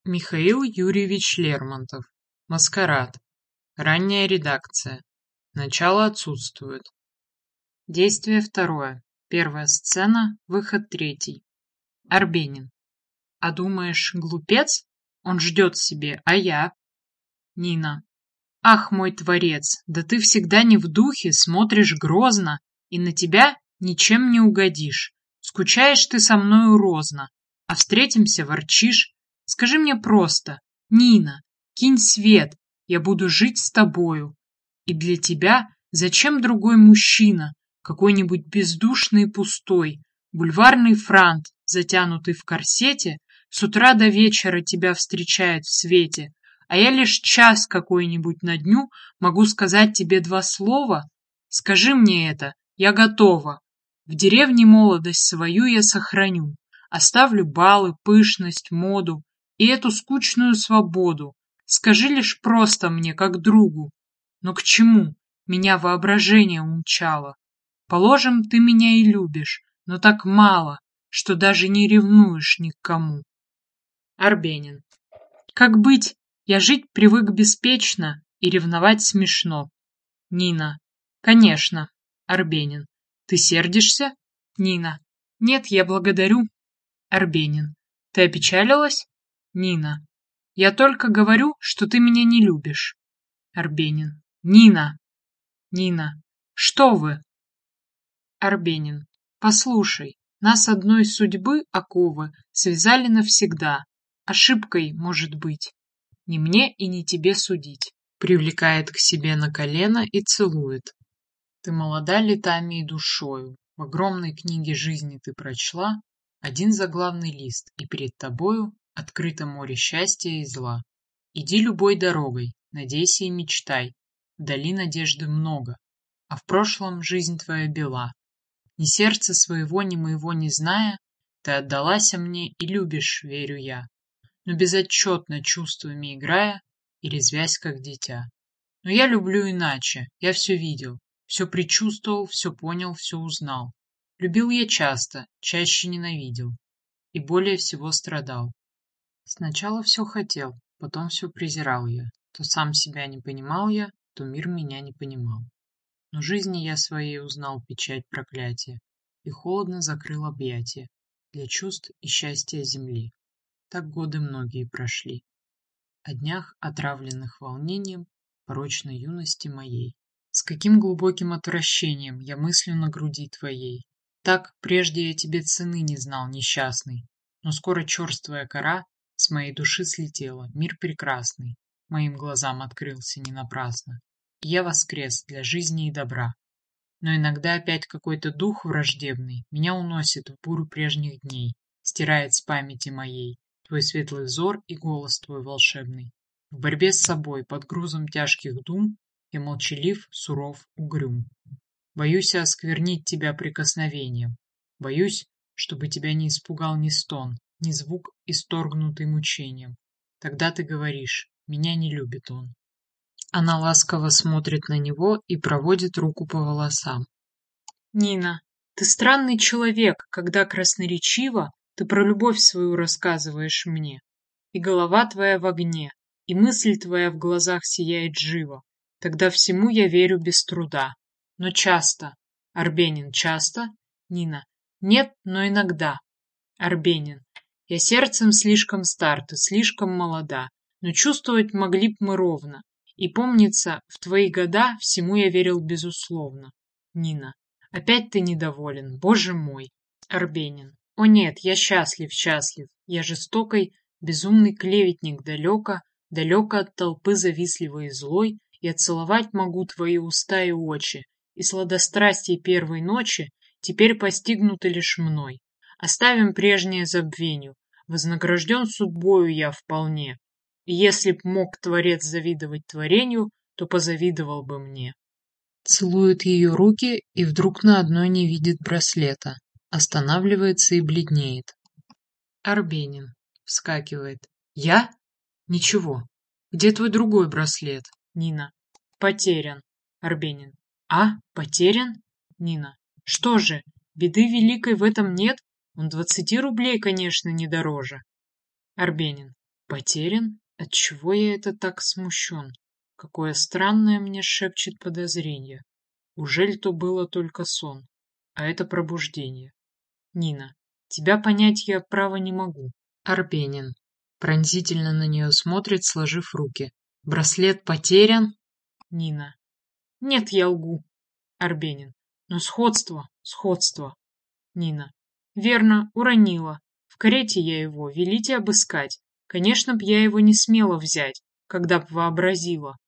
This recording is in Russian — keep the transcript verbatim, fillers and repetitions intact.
Михаил Юрьевич Лермонтов. Маскарад. Ранняя редакция. Начало отсутствует. Действие второе. Первая сцена. Выход третий. Арбенин. А думаешь, глупец? Он ждет себе, а я? Нина. Ах, мой творец, да ты всегда не в духе, смотришь грозно, и на тебя ничем не угодишь. Скучаешь ты со мною розно, а встретимся ворчишь. Скажи мне просто, Нина, кинь свет, я буду жить с тобою. И для тебя зачем другой мужчина, какой-нибудь бездушный и пустой, бульварный франт, затянутый в корсете, с утра до вечера тебя встречает в свете, а я лишь час какой-нибудь на дню могу сказать тебе два слова? Скажи мне это, я готова. В деревне молодость свою я сохраню, оставлю балы, пышность, моду и эту скучную свободу. Скажи лишь просто мне, как другу. Но к чему? Меня воображение умчало. Положим, ты меня и любишь, но так мало, что даже не ревнуешь ни к кому. Арбенин. Как быть? Я жить привык беспечно, и ревновать смешно. Нина. Конечно. Арбенин. Ты сердишься? Нина. Нет, я благодарю. Арбенин. Ты опечалилась? Нина. Я только говорю, что ты меня не любишь. Арбенин. Нина. Нина. Что вы? Арбенин. Послушай, нас одной судьбы оковы связали навсегда. Ошибкой, может быть. Не мне и не тебе судить. Привлекает к себе на колено и целует. Ты молода летами и душою. В огромной книге жизни ты прочла один заглавный лист, и перед тобою открыто море счастья и зла. Иди любой дорогой, надейся и мечтай. Вдали надежды много, а в прошлом жизнь твоя бела. Ни сердца своего, ни моего не зная, ты отдалась мне и любишь, верю я, но безотчетно чувствами играя и резвясь, как дитя. Но я люблю иначе, я все видел, все предчувствовал, все понял, все узнал. Любил я часто, чаще ненавидел и более всего страдал. Сначала все хотел, потом все презирал я. То сам себя не понимал я, то мир меня не понимал. Но жизни я своей узнал печать проклятия и холодно закрыл объятия для чувств и счастья земли. Так годы многие прошли. О днях, отравленных волнением порочной юности моей. С каким глубоким отвращением я мыслю на груди твоей. Так прежде я тебе цены не знал, несчастный, но скоро черствая кора с моей души слетела, мир прекрасный моим глазам открылся не напрасно, и я воскрес для жизни и добра. Но иногда опять какой-то дух враждебный меня уносит в бурю прежних дней, стирает с памяти моей твой светлый взор и голос твой волшебный. В борьбе с собой под грузом тяжких дум я молчалив, суров, угрюм. Боюсь осквернить тебя прикосновением, боюсь, чтобы тебя не испугал ни стон, ни звук, исторгнутый мучением. Тогда ты говоришь, меня не любит он. Она ласково смотрит на него и проводит руку по волосам. Нина, ты странный человек, когда красноречиво ты про любовь свою рассказываешь мне. И голова твоя в огне, и мысль твоя в глазах сияет живо. Тогда всему я верю без труда. Но часто. Арбенин, часто? Нина. Нет, но иногда. Арбенин. Я сердцем слишком стар, ты слишком молода, но чувствовать могли б мы ровно. И помнится, в твои года всему я верил безусловно. Нина. Опять ты недоволен, боже мой. Арбенин. О нет, я счастлив, счастлив. Я жестокой, безумный клеветник далеко, далеко от толпы завистливой и злой, я целовать могу твои уста и очи, и сладострастие первой ночи теперь постигнуты лишь мной. Оставим прежнее забвению, вознагражден судьбою я вполне, и если б мог Творец завидовать творению, то позавидовал бы мне. Целует ее руки и вдруг на одной не видит браслета, останавливается и бледнеет. Арбенин вскакивает. Я? Ничего. Где твой другой браслет? Нина. Потерян. Арбенин. А, потерян? Нина. Что же, беды великой в этом нет? Он двадцати рублей, конечно, не дороже. Арбенин. Потерян? Отчего я это так смущен? Какое странное мне шепчет подозрение. Ужель то было только сон, а это пробуждение? Нина. Тебя понять я, право, не могу. Арбенин. Пронзительно на нее смотрит, сложив руки. Браслет потерян? Нина. Нет, я лгу. Арбенин. Но сходство, сходство. Нина. Верно, уронила. В карете я его, велите обыскать. Конечно б я его не смела взять, когда б вообразила.